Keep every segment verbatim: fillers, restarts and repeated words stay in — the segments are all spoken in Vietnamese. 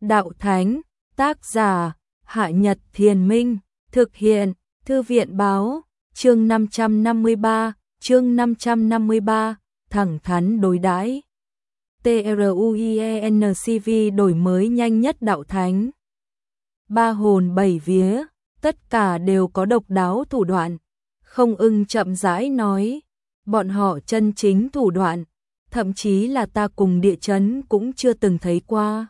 Đạo Thánh, tác giả, Hạ Nhật Thiền Minh, thực hiện, Thư viện Báo, chương năm trăm năm mươi ba, chương năm trăm năm mươi ba, thẳng thắn đối đãi. TRUIENCV đổi mới nhanh nhất Đạo Thánh. Ba hồn bảy vía, tất cả đều có độc đáo thủ đoạn. Không Ưng chậm rãi nói, bọn họ chân chính thủ đoạn, thậm chí là ta cùng địa chấn cũng chưa từng thấy qua.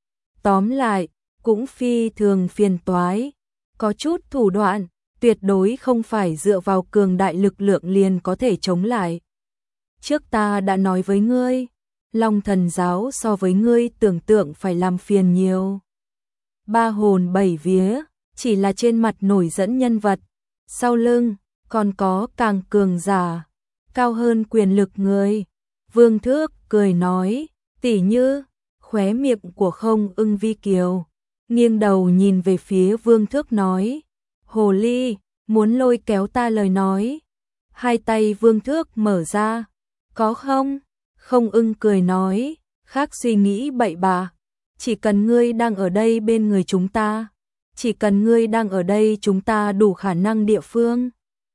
Tóm lại, cũng phi thường phiền toái, có chút thủ đoạn, tuyệt đối không phải dựa vào cường đại lực lượng liền có thể chống lại. Trước ta đã nói với ngươi, Long Thần giáo so với ngươi tưởng tượng phải làm phiền nhiều. Ba hồn bảy vía, chỉ là trên mặt nổi dẫn nhân vật, sau lưng, còn có càng cường giả, cao hơn quyền lực người. Vương Thước cười nói, tỉ như, khóe miệng của Không Ưng vi kiều, nghiêng đầu nhìn về phía Vương Thước nói, hồ ly, muốn lôi kéo ta lời nói. Hai tay Vương Thước mở ra, có không? Không Ưng cười nói, khác suy nghĩ bậy bạ, chỉ cần ngươi đang ở đây bên người chúng ta, chỉ cần ngươi đang ở đây chúng ta đủ khả năng địa phương.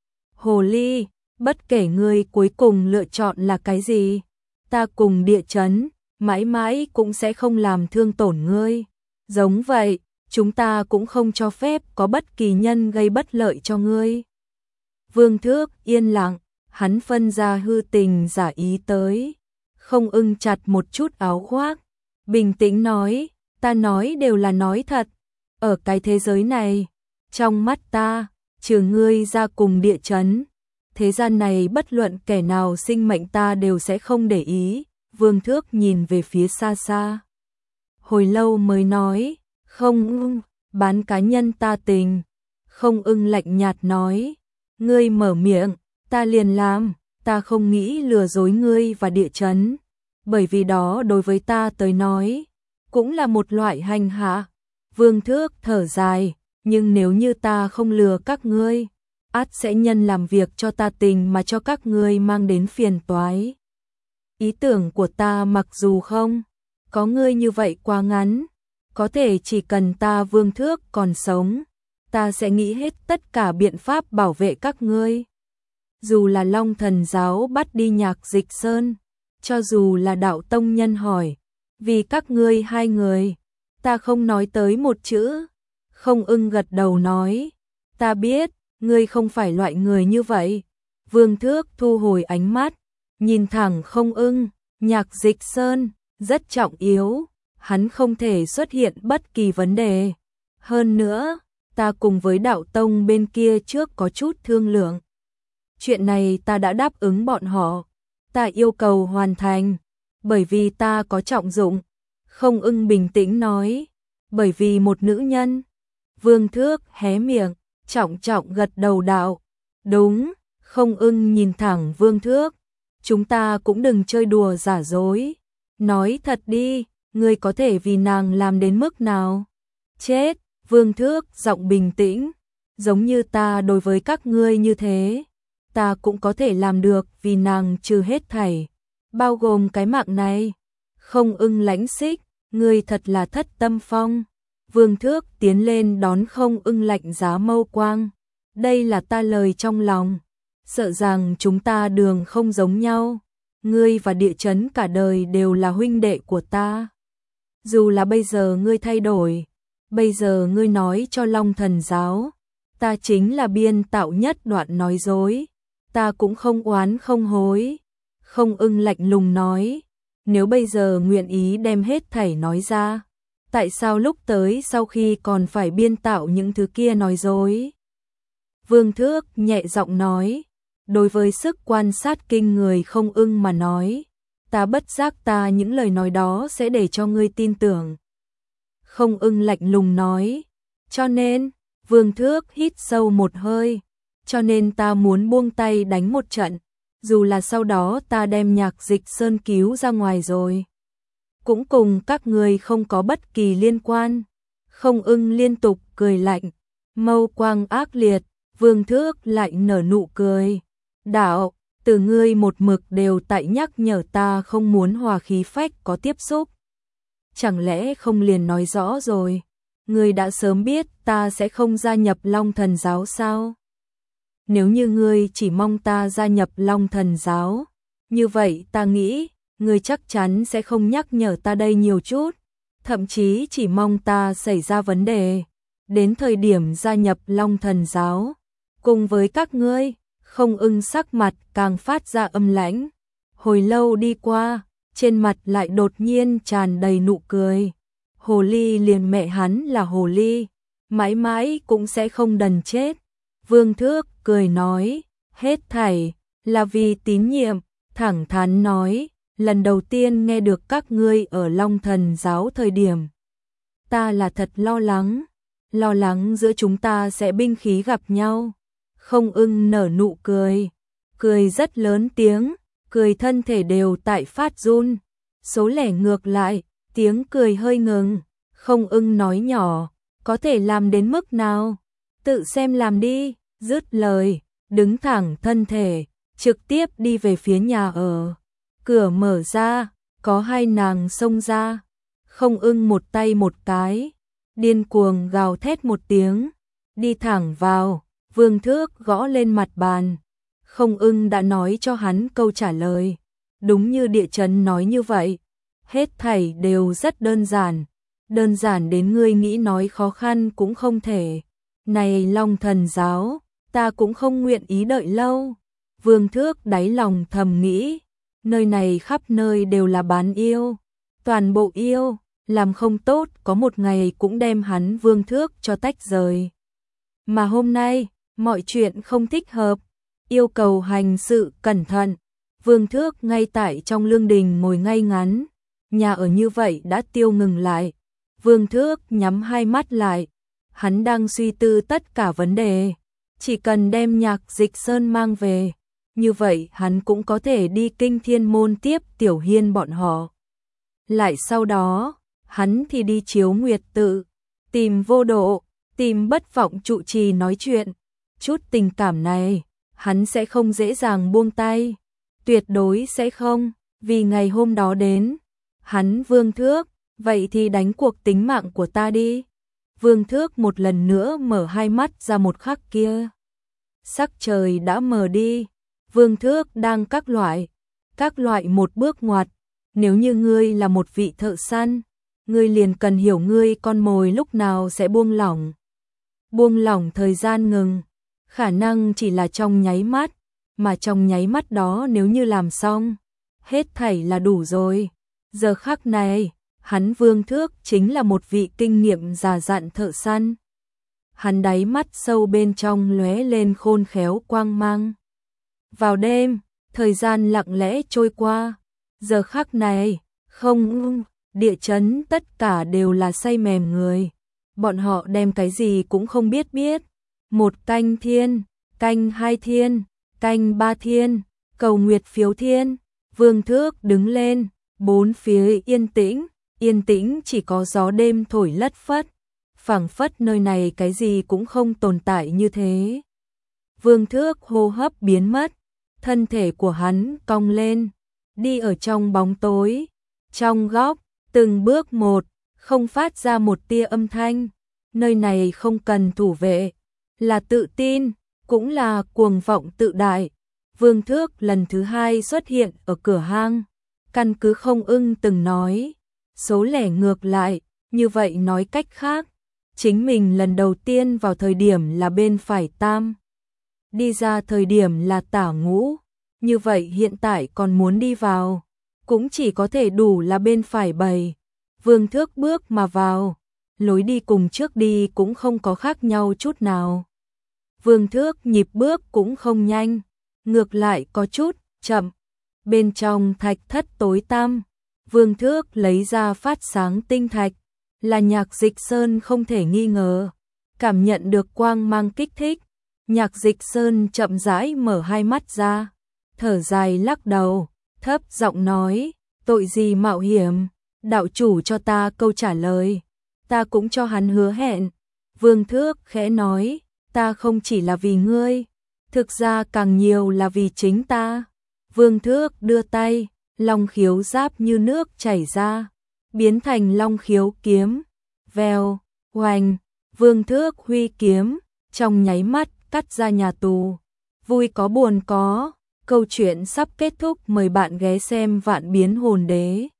Hồ ly, bất kể ngươi cuối cùng lựa chọn là cái gì, ta cùng địa chấn, mãi mãi cũng sẽ không làm thương tổn ngươi. Giống vậy, chúng ta cũng không cho phép có bất kỳ nhân gây bất lợi cho ngươi. Vương Thước yên lặng, hắn phân ra hư tình giả ý tới. Không Ưng chặt một chút áo khoác, bình tĩnh nói, ta nói đều là nói thật. Ở cái thế giới này, trong mắt ta, trừ ngươi ra cùng địa chấn, thế gian này bất luận kẻ nào sinh mệnh ta đều sẽ không để ý. Vương Thước nhìn về phía xa xa, hồi lâu mới nói, Không Ưng, bán cá nhân ta tình. Không Ưng lạnh nhạt nói, ngươi mở miệng, ta liền làm, ta không nghĩ lừa dối ngươi và địa chấn, bởi vì đó đối với ta tới nói, cũng là một loại hành hạ. Vương Thước thở dài, nhưng nếu như ta không lừa các ngươi, ắt sẽ nhân làm việc cho ta tình mà cho các ngươi mang đến phiền toái. Ý tưởng của ta mặc dù không có ngươi như vậy quá ngắn, có thể chỉ cần ta Vương Thước còn sống, ta sẽ nghĩ hết tất cả biện pháp bảo vệ các ngươi. Dù là Long Thần giáo bắt đi Nhạc Dịch Sơn, cho dù là đạo tông nhân hỏi, vì các ngươi hai người, ta không nói tới một chữ. Không Ưng gật đầu nói, ta biết, ngươi không phải loại người như vậy. Vương Thước thu hồi ánh mắt, nhìn thẳng Không Ưng, Nhạc Dịch Sơn, rất trọng yếu, hắn không thể xuất hiện bất kỳ vấn đề. Hơn nữa, ta cùng với đạo tông bên kia trước có chút thương lượng. Chuyện này ta đã đáp ứng bọn họ, ta yêu cầu hoàn thành, bởi vì ta có trọng dụng. Không Ưng bình tĩnh nói, bởi vì một nữ nhân. Vương Thước hé miệng, trọng trọng gật đầu đạo, đúng. Không Ưng nhìn thẳng Vương Thước, chúng ta cũng đừng chơi đùa giả dối, nói thật đi, ngươi có thể vì nàng làm đến mức nào? Chết. Vương Thước giọng bình tĩnh, giống như ta đối với các ngươi như thế, ta cũng có thể làm được vì nàng trừ hết thảy, bao gồm cái mạng này. Không Ưng lãnh xích, ngươi thật là thất tâm phong. Vương Thước tiến lên đón Không Ưng lạnh giá mâu quang, đây là ta lời trong lòng, sợ rằng chúng ta đường không giống nhau, ngươi và địa chấn cả đời đều là huynh đệ của ta. Dù là bây giờ ngươi thay đổi, bây giờ ngươi nói cho Long Thần giáo, ta chính là biên tạo nhất đoạn nói dối, ta cũng không oán không hối. Không Ưng lạnh lùng nói, nếu bây giờ nguyện ý đem hết thảy nói ra, tại sao lúc tới sau khi còn phải biên tạo những thứ kia nói dối? Vương Thước nhẹ giọng nói, đối với sức quan sát kinh người Không Ưng mà nói, ta bất giác ta những lời nói đó sẽ để cho ngươi tin tưởng. Không Ưng lạnh lùng nói, cho nên, Vương Thước hít sâu một hơi, cho nên ta muốn buông tay đánh một trận, dù là sau đó ta đem Nhạc Dịch Sơn cứu ra ngoài rồi, cũng cùng các ngươi không có bất kỳ liên quan. Không Ưng liên tục cười lạnh, mâu quang ác liệt. Vương Thước lại nở nụ cười, đạo, từ ngươi một mực đều tại nhắc nhở ta không muốn hòa khí phách có tiếp xúc. chẳng lẽ không liền nói rõ rồi, ngươi đã sớm biết ta sẽ không gia nhập Long Thần giáo sao? Nếu như ngươi chỉ mong ta gia nhập Long Thần giáo, như vậy ta nghĩ, ngươi chắc chắn sẽ không nhắc nhở ta đây nhiều chút, thậm chí chỉ mong ta xảy ra vấn đề, đến thời điểm gia nhập Long Thần giáo, cùng với các ngươi. Không Ưng sắc mặt càng phát ra âm lãnh, hồi lâu đi qua, trên mặt lại đột nhiên tràn đầy nụ cười. Hồ ly liền mẹ hắn là hồ ly, mãi mãi cũng sẽ không đần chết. Vương Thước cười nói, hết thảy là vì tín nhiệm, thẳng thắn nói, lần đầu tiên nghe được các ngươi ở Long Thần giáo thời điểm, ta là thật lo lắng, lo lắng giữa chúng ta sẽ binh khí gặp nhau. Không Ưng nở nụ cười, cười rất lớn tiếng, cười thân thể đều tại phát run. Số lẻ ngược lại, tiếng cười hơi ngừng. Không Ưng nói nhỏ, có thể làm đến mức nào? Tự xem làm đi, dứt lời, đứng thẳng thân thể, trực tiếp đi về phía nhà ở. Cửa mở ra, có hai nàng xông ra. Không Ưng một tay một cái, điên cuồng gào thét một tiếng, đi thẳng vào. Vương Thước gõ lên mặt bàn. Không Ưng đã nói cho hắn câu trả lời. Đúng như địa chấn nói như vậy. Hết thảy đều rất đơn giản. Đơn giản đến ngươi nghĩ nói khó khăn cũng không thể. Này Long Thần giáo, ta cũng không nguyện ý đợi lâu. Vương Thước đáy lòng thầm nghĩ. Nơi này khắp nơi đều là bán yêu. Toàn bộ yêu, làm không tốt có một ngày cũng đem hắn Vương Thước cho tách rời. Mà hôm nay, mọi chuyện không thích hợp, yêu cầu hành sự cẩn thận. Vương Thước ngay tại trong lương đình ngồi ngay ngắn, nhà ở như vậy đã tiêu ngừng lại. Vương Thước nhắm hai mắt lại, hắn đang suy tư tất cả vấn đề, chỉ cần đem Nhạc Dịch Sơn mang về, như vậy hắn cũng có thể đi Kinh Thiên Môn tiếp Tiểu Hiên bọn họ. Lại sau đó, hắn thì đi Chiếu Nguyệt Tự, tìm Vô Độ, tìm Bất Vọng trụ trì nói chuyện. Chút tình cảm này, hắn sẽ không dễ dàng buông tay, tuyệt đối sẽ không, vì ngày hôm đó đến. Hắn Vương Thước, vậy thì đánh cuộc tính mạng của ta đi. Vương Thước một lần nữa mở hai mắt ra một khắc kia. Sắc trời đã mờ đi, Vương Thước đang các loại, các loại một bước ngoặt. Nếu như ngươi là một vị thợ săn, ngươi liền cần hiểu ngươi con mồi lúc nào sẽ buông lỏng. Buông lỏng thời gian ngừng, khả năng chỉ là trong nháy mắt, mà trong nháy mắt đó nếu như làm xong, hết thảy là đủ rồi. Giờ khắc này, hắn Vương Thước chính là một vị kinh nghiệm già dặn thợ săn. Hắn đáy mắt sâu bên trong lóe lên khôn khéo quang mang. Vào đêm, thời gian lặng lẽ trôi qua. Giờ khắc này, không, địa chấn tất cả đều là say mềm người. Bọn họ đem cái gì cũng không biết biết. Một canh thiên, canh hai thiên, canh ba thiên, cầu nguyệt phiếu thiên. Vương Thước đứng lên, bốn phía yên tĩnh, yên tĩnh chỉ có gió đêm thổi lất phất. Phảng phất nơi này cái gì cũng không tồn tại như thế. Vương Thước hô hấp biến mất, thân thể của hắn cong lên, đi ở trong bóng tối, trong góc, từng bước một, không phát ra một tia âm thanh. Nơi này không cần thủ vệ, là tự tin, cũng là cuồng vọng tự đại. Vương Thước lần thứ hai xuất hiện ở cửa hang, căn cứ Không Ưng từng nói, số lẻ ngược lại, như vậy nói cách khác, chính mình lần đầu tiên vào thời điểm là bên phải tam, đi ra thời điểm là tả ngũ, như vậy hiện tại còn muốn đi vào, cũng chỉ có thể đủ là bên phải bảy. Vương Thước bước mà vào, lối đi cùng trước đi cũng không có khác nhau chút nào. Vương Thước nhịp bước cũng không nhanh, ngược lại có chút chậm. Bên trong thạch thất tối tăm, Vương Thước lấy ra phát sáng tinh thạch, là Nhạc Dịch Sơn không thể nghi ngờ. Cảm nhận được quang mang kích thích, Nhạc Dịch Sơn chậm rãi mở hai mắt ra, thở dài lắc đầu, thấp giọng nói, tội gì mạo hiểm, đạo chủ cho ta câu trả lời, ta cũng cho hắn hứa hẹn. Vương Thước khẽ nói, ta không chỉ là vì ngươi, thực ra càng nhiều là vì chính ta. Vương Thước đưa tay, long khiếu giáp như nước chảy ra, biến thành long khiếu kiếm, vèo, oanh, vương thước huy kiếm, trong nháy mắt cắt ra nhà tù. Vui có buồn có, câu chuyện sắp kết thúc, mời bạn ghé xem Vạn Biến Hồn Đế.